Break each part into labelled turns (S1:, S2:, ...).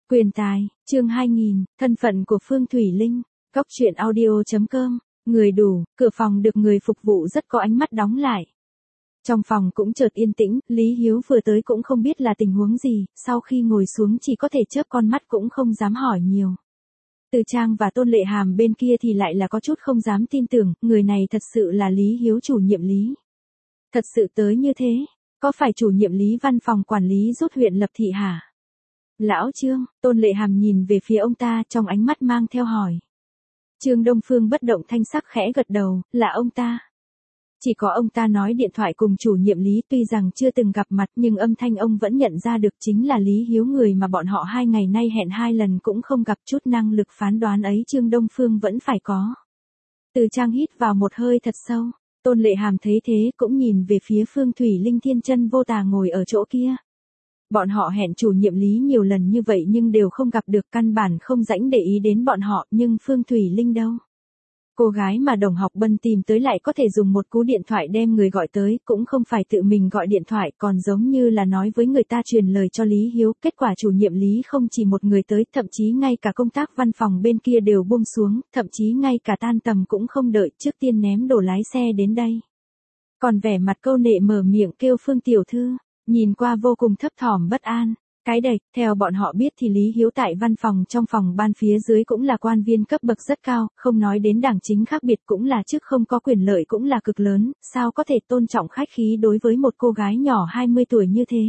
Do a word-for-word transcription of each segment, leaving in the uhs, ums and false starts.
S1: Quyền tài, chương hai nghìn, thân phận của Phương Thủy Linh, Cóc truyện audio.com, người đủ, cửa phòng được người phục vụ rất có ánh mắt đóng lại. Trong phòng cũng chợt yên tĩnh, Lý Hiếu vừa tới cũng không biết là tình huống gì, sau khi ngồi xuống chỉ có thể chớp con mắt cũng không dám hỏi nhiều. Từ Trang và Tôn Lệ Hàm bên kia thì lại là có chút không dám tin tưởng, người này thật sự là Lý Hiếu chủ nhiệm Lý. Thật sự tới như thế, có phải chủ nhiệm Lý văn phòng quản lý rút huyện Lập Thị hả? Lão Trương, Tôn Lệ Hàm nhìn về phía ông ta trong ánh mắt mang theo hỏi. Trương Đông Phương bất động thanh sắc khẽ gật đầu, là ông ta. Chỉ có ông ta nói điện thoại cùng chủ nhiệm Lý, tuy rằng chưa từng gặp mặt nhưng âm thanh ông vẫn nhận ra được chính là Lý Hiếu, người mà bọn họ hai ngày nay hẹn hai lần cũng không gặp, chút năng lực phán đoán ấy Trương Đông Phương vẫn phải có. Từ Trang hít vào một hơi thật sâu, Tôn Lệ Hàm thấy thế cũng nhìn về phía Phương Thủy Linh thiên chân vô tà ngồi ở chỗ kia. Bọn họ hẹn chủ nhiệm Lý nhiều lần như vậy nhưng đều không gặp được, căn bản không rảnh để ý đến bọn họ, nhưng Phương Thủy Linh đâu? Cô gái mà Đồng Học Bân tìm tới lại có thể dùng một cú điện thoại đem người gọi tới, cũng không phải tự mình gọi điện thoại, còn giống như là nói với người ta truyền lời cho Lý Hiếu, kết quả chủ nhiệm Lý không chỉ một người tới, thậm chí ngay cả công tác văn phòng bên kia đều buông xuống, thậm chí ngay cả tan tầm cũng không đợi, trước tiên ném đồ lái xe đến đây. Còn vẻ mặt câu nệ mở miệng kêu Phương tiểu thư, nhìn qua vô cùng thấp thỏm bất an. Cái đệch, theo bọn họ biết thì Lý Hiếu tại văn phòng trong phòng ban phía dưới cũng là quan viên cấp bậc rất cao, không nói đến đảng chính khác biệt cũng là chức không có quyền lợi cũng là cực lớn, sao có thể tôn trọng khách khí đối với một cô gái nhỏ hai mươi tuổi như thế.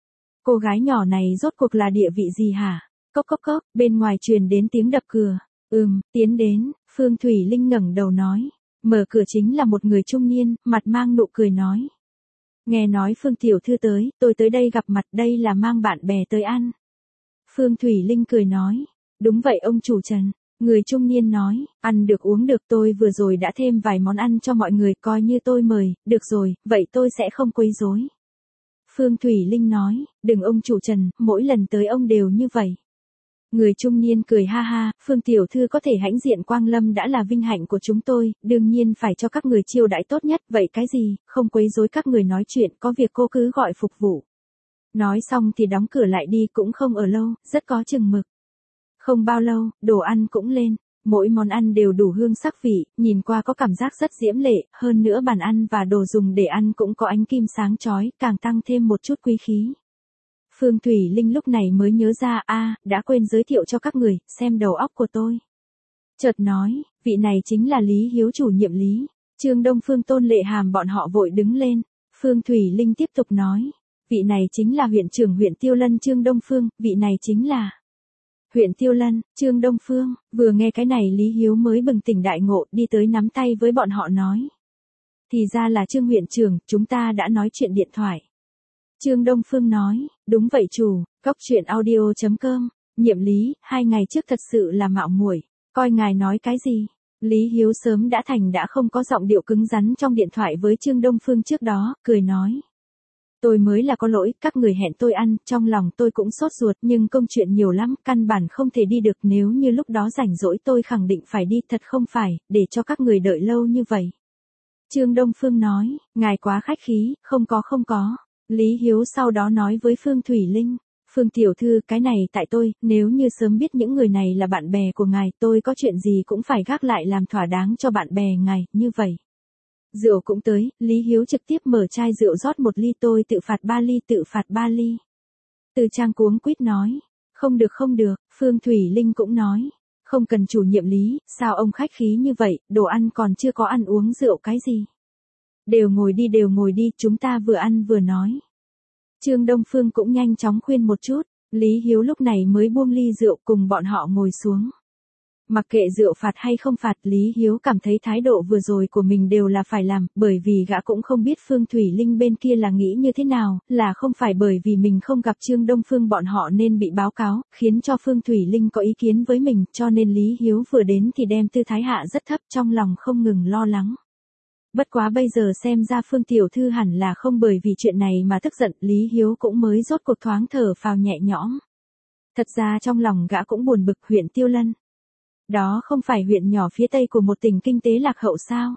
S1: Cô gái nhỏ này rốt cuộc là địa vị gì hả? Cốc cốc cốc, bên ngoài truyền đến tiếng đập cửa. Ừm, tiến đến, Phương Thủy Linh ngẩng đầu nói. Mở cửa chính là một người trung niên, mặt mang nụ cười nói. Nghe nói Phương tiểu thư tới, tôi tới đây gặp mặt, đây là mang bạn bè tới ăn. Phương Thủy Linh cười nói, đúng vậy ông chủ Trần. Người trung niên nói, ăn được uống được, tôi vừa rồi đã thêm vài món ăn cho mọi người, coi như tôi mời, được rồi, vậy tôi sẽ không quấy rối. Phương Thủy Linh nói, đừng ông chủ Trần, mỗi lần tới ông đều như vậy. Người trung niên cười ha ha, Phương tiểu thư có thể hãnh diện quang lâm đã là vinh hạnh của chúng tôi, đương nhiên phải cho các người chiêu đãi tốt nhất, vậy cái gì, không quấy rối các người nói chuyện, có việc cô cứ gọi phục vụ. Nói xong thì đóng cửa lại đi, cũng không ở lâu, rất có chừng mực. Không bao lâu, đồ ăn cũng lên, mỗi món ăn đều đủ hương sắc vị, nhìn qua có cảm giác rất diễm lệ, hơn nữa bàn ăn và đồ dùng để ăn cũng có ánh kim sáng chói, càng tăng thêm một chút quý khí. Phương Thủy Linh lúc này mới nhớ ra, a, đã quên giới thiệu cho các người, xem đầu óc của tôi. Chợt nói, vị này chính là Lý Hiếu chủ nhiệm Lý. Trương Đông Phương Tôn Lệ Hàm bọn họ vội đứng lên. Phương Thủy Linh tiếp tục nói, vị này chính là huyện trưởng huyện Tiêu Lân Trương Đông Phương, vị này chính là huyện Tiêu Lân, Trương Đông Phương. Vừa nghe cái này Lý Hiếu mới bừng tỉnh đại ngộ, đi tới nắm tay với bọn họ nói. Thì ra là Trương huyện trưởng, chúng ta đã nói chuyện điện thoại. Trương Đông Phương nói, đúng vậy chủ, Cóc truyện audio.com, nhiệm Lý, hai ngày trước thật sự là mạo muội, coi ngài nói cái gì. Lý Hiếu sớm đã thành đã không có giọng điệu cứng rắn trong điện thoại với Trương Đông Phương trước đó, cười nói. Tôi mới là có lỗi, các người hẹn tôi ăn, trong lòng tôi cũng sốt ruột nhưng công chuyện nhiều lắm, căn bản không thể đi được, nếu như lúc đó rảnh rỗi tôi khẳng định phải đi, thật không phải, để cho các người đợi lâu như vậy. Trương Đông Phương nói, ngài quá khách khí, không có không có. Lý Hiếu sau đó nói với Phương Thủy Linh, Phương tiểu thư, cái này tại tôi, nếu như sớm biết những người này là bạn bè của ngài, tôi có chuyện gì cũng phải gác lại làm thỏa đáng cho bạn bè ngài, như vậy. Rượu cũng tới, Lý Hiếu trực tiếp mở chai rượu rót một ly, tôi tự phạt ba ly, tự phạt ba ly. Từ Trang cuống quýt nói, không được không được, Phương Thủy Linh cũng nói, không cần chủ nhiệm Lý, sao ông khách khí như vậy, đồ ăn còn chưa có ăn uống rượu cái gì. Đều ngồi đi đều ngồi đi, chúng ta vừa ăn vừa nói. Trương Đông Phương cũng nhanh chóng khuyên một chút, Lý Hiếu lúc này mới buông ly rượu cùng bọn họ ngồi xuống. Mặc kệ rượu phạt hay không phạt, Lý Hiếu cảm thấy thái độ vừa rồi của mình đều là phải làm, bởi vì gã cũng không biết Phương Thủy Linh bên kia là nghĩ như thế nào, là không phải bởi vì mình không gặp Trương Đông Phương bọn họ nên bị báo cáo, khiến cho Phương Thủy Linh có ý kiến với mình, cho nên Lý Hiếu vừa đến thì đem tư thái hạ rất thấp, trong lòng không ngừng lo lắng. Bất quá bây giờ xem ra Phương tiểu thư hẳn là không bởi vì chuyện này mà tức giận, Lý Hiếu cũng mới rốt cuộc thoáng thở phào nhẹ nhõm. Thật ra trong lòng gã cũng buồn bực, huyện Tiêu Lân. Đó không phải huyện nhỏ phía tây của một tỉnh kinh tế lạc hậu sao?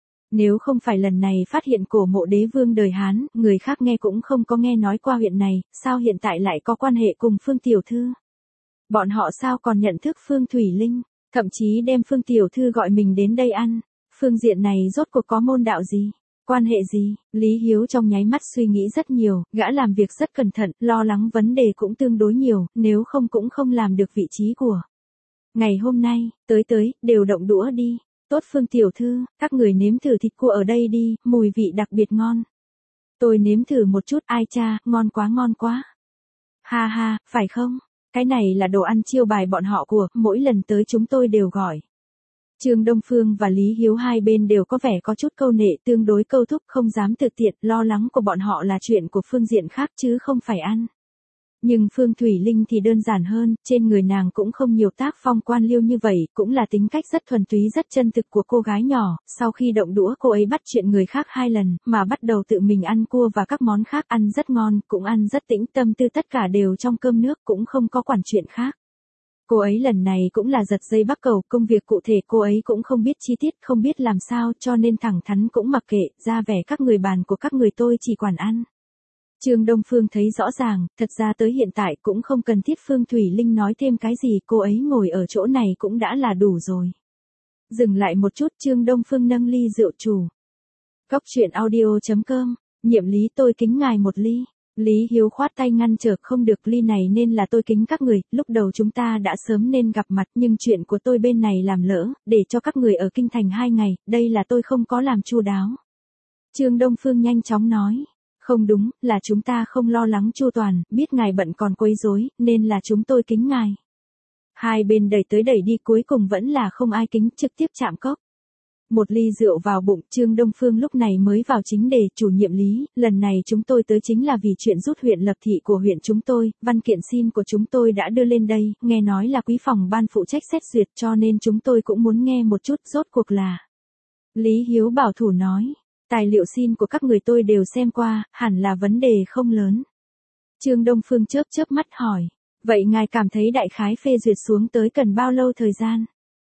S1: Nếu không phải lần này phát hiện cổ mộ đế vương đời Hán, người khác nghe cũng không có nghe nói qua huyện này, sao hiện tại lại có quan hệ cùng Phương tiểu thư? Bọn họ sao còn nhận thức Phương Thủy Linh, thậm chí đem Phương tiểu thư gọi mình đến đây ăn. Phương diện này rốt cuộc có môn đạo gì? Quan hệ gì? Lý Hiếu trong nháy mắt suy nghĩ rất nhiều, gã làm việc rất cẩn thận, lo lắng vấn đề cũng tương đối nhiều, nếu không cũng không làm được vị trí của. Ngày hôm nay, tới tới, đều động đũa đi. Tốt Phương tiểu thư, các người nếm thử thịt cua ở đây đi, mùi vị đặc biệt ngon. Tôi nếm thử một chút, ai cha, ngon quá ngon quá. Ha ha, phải không? Cái này là đồ ăn chiêu bài bọn họ của, mỗi lần tới chúng tôi đều gọi. Trương Đông Phương và Lý Hiếu hai bên đều có vẻ có chút câu nệ, tương đối câu thúc, không dám thực tiện, lo lắng của bọn họ là chuyện của phương diện khác chứ không phải ăn. Nhưng Phương Thủy Linh thì đơn giản hơn, trên người nàng cũng không nhiều tác phong quan liêu như vậy, cũng là tính cách rất thuần túy rất chân thực của cô gái nhỏ, sau khi động đũa cô ấy bắt chuyện người khác hai lần, mà bắt đầu tự mình ăn cua và các món khác ăn rất ngon, cũng ăn rất tĩnh tâm tư tất cả đều trong cơm nước cũng không có quản chuyện khác. Cô ấy lần này cũng là giật dây bắt cầu, công việc cụ thể cô ấy cũng không biết chi tiết, không biết làm sao cho nên thẳng thắn cũng mặc kệ, ra vẻ các người bàn của các người tôi chỉ quản ăn. Trương Đông Phương thấy rõ ràng, thật ra tới hiện tại cũng không cần thiết Phương Thủy Linh nói thêm cái gì, cô ấy ngồi ở chỗ này cũng đã là đủ rồi. Dừng lại một chút, Trương Đông Phương nâng ly rượu chủ. Cóc truyện audio chấm com, nhiệm lý tôi kính ngài một ly. Lý Hiếu khoát tay ngăn trở, không được, ly này nên là tôi kính các người, lúc đầu chúng ta đã sớm nên gặp mặt nhưng chuyện của tôi bên này làm lỡ, để cho các người ở kinh thành hai ngày, đây là tôi không có làm chu đáo. Trương Đông Phương nhanh chóng nói. Không đúng, là chúng ta không lo lắng chu toàn, biết ngài bận còn quấy rối, nên là chúng tôi kính ngài. Hai bên đẩy tới đẩy đi cuối cùng vẫn là không ai kính, trực tiếp chạm cốc. Một ly rượu vào bụng, Trương Đông Phương lúc này mới vào chính đề, chủ nhiệm Lý, lần này chúng tôi tới chính là vì chuyện rút huyện lập thị của huyện chúng tôi, văn kiện xin của chúng tôi đã đưa lên đây, nghe nói là quý phòng ban phụ trách xét duyệt cho nên chúng tôi cũng muốn nghe một chút rốt cuộc là. Lý Hiếu bảo thủ nói. Tài liệu xin của các người tôi đều xem qua, hẳn là vấn đề không lớn. Trương Đông Phương chớp chớp mắt hỏi, vậy ngài cảm thấy đại khái phê duyệt xuống tới cần bao lâu thời gian?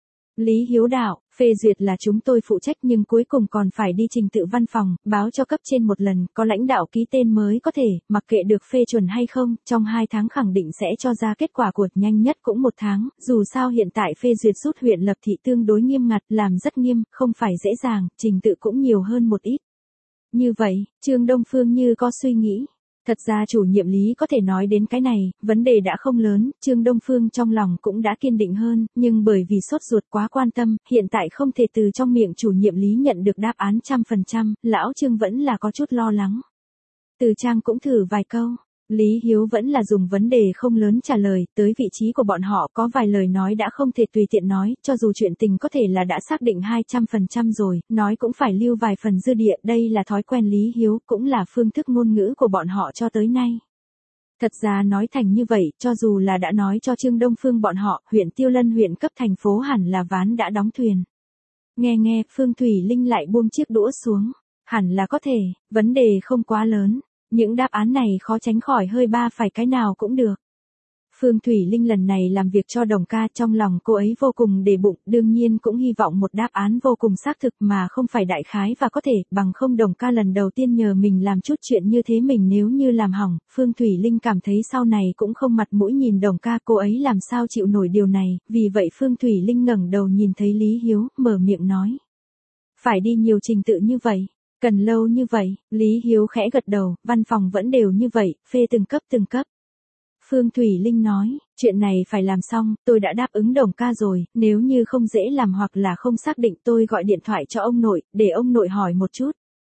S1: Lý Hiếu đạo, phê duyệt là chúng tôi phụ trách nhưng cuối cùng còn phải đi trình tự văn phòng, báo cho cấp trên một lần, có lãnh đạo ký tên mới có thể, mặc kệ được phê chuẩn hay không, trong hai tháng khẳng định sẽ cho ra kết quả của, nhanh nhất cũng một tháng, dù sao hiện tại phê duyệt rút huyện lập thị tương đối nghiêm ngặt, làm rất nghiêm, không phải dễ dàng, trình tự cũng nhiều hơn một ít. Như vậy, Trương Đông Phương như có suy nghĩ. Thật ra chủ nhiệm Lý có thể nói đến cái này, vấn đề đã không lớn, Trương Đông Phương trong lòng cũng đã kiên định hơn, nhưng bởi vì sốt ruột quá quan tâm, hiện tại không thể từ trong miệng chủ nhiệm Lý nhận được đáp án trăm phần trăm, lão Trương vẫn là có chút lo lắng. Từ Trang cũng thử vài câu, Lý Hiếu vẫn là dùng vấn đề không lớn trả lời, tới vị trí của bọn họ có vài lời nói đã không thể tùy tiện nói, cho dù chuyện tình có thể là đã xác định hai trăm phần trăm rồi, nói cũng phải lưu vài phần dư địa, đây là thói quen Lý Hiếu, cũng là phương thức ngôn ngữ của bọn họ cho tới nay. Thật ra nói thành như vậy, cho dù là đã nói cho Trương Đông Phương bọn họ, huyện Tiêu Lân huyện cấp thành phố hẳn là ván đã đóng thuyền. Nghe nghe, Phương Thủy Linh lại buông chiếc đũa xuống, hẳn là có thể, vấn đề không quá lớn. Những đáp án này khó tránh khỏi hơi ba phải cái nào cũng được. Phương Thủy Linh lần này làm việc cho Đồng ca, trong lòng cô ấy vô cùng để bụng, đương nhiên cũng hy vọng một đáp án vô cùng xác thực mà không phải đại khái và có thể, bằng không Đồng ca lần đầu tiên nhờ mình làm chút chuyện như thế mình nếu như làm hỏng, Phương Thủy Linh cảm thấy sau này cũng không mặt mũi nhìn Đồng ca, cô ấy làm sao chịu nổi điều này, vì vậy Phương Thủy Linh ngẩng đầu nhìn thấy Lý Hiếu, mở miệng nói. Phải đi nhiều trình tự như vậy. Cần lâu như vậy, Lý Hiếu khẽ gật đầu, văn phòng vẫn đều như vậy, phê từng cấp từng cấp. Phương Thủy Linh nói, chuyện này phải làm xong, tôi đã đáp ứng Đồng ca rồi, nếu như không dễ làm hoặc là không xác định tôi gọi điện thoại cho ông nội, để ông nội hỏi một chút.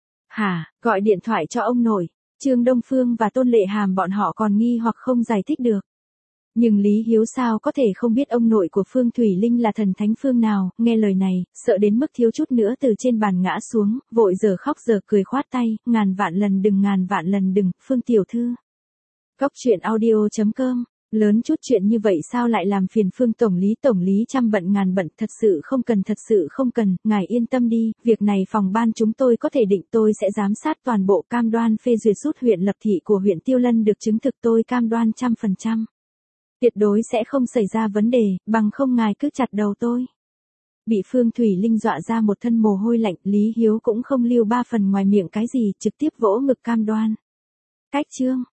S1: Hả, gọi điện thoại cho ông nội, Trương Đông Phương và Tôn Lệ Hàm bọn họ còn nghi hoặc không giải thích được. Nhưng Lý Hiếu sao có thể không biết ông nội của Phương Thủy Linh là thần thánh phương nào, nghe lời này, sợ đến mức thiếu chút nữa từ trên bàn ngã xuống, vội giờ khóc giờ cười khoát tay, ngàn vạn lần đừng ngàn vạn lần đừng, Phương tiểu thư. Cóc truyện audio chấm com, lớn chút chuyện như vậy sao lại làm phiền Phương Tổng Lý Tổng Lý trăm bận ngàn bận, thật sự không cần thật sự không cần, ngài yên tâm đi, việc này phòng ban chúng tôi có thể định tôi sẽ giám sát toàn bộ cam đoan phê duyệt rút huyện lập thị của huyện Tiêu Lân được chứng thực tôi cam đoan trăm phần trăm. Tuyệt đối sẽ không xảy ra vấn đề, bằng không ngài cứ chặt đầu tôi. Bị Phương Thủy Linh dọa ra một thân mồ hôi lạnh, Lý Hiếu cũng không lưu ba phần ngoài miệng cái gì, trực tiếp vỗ ngực cam đoan. Cách chương.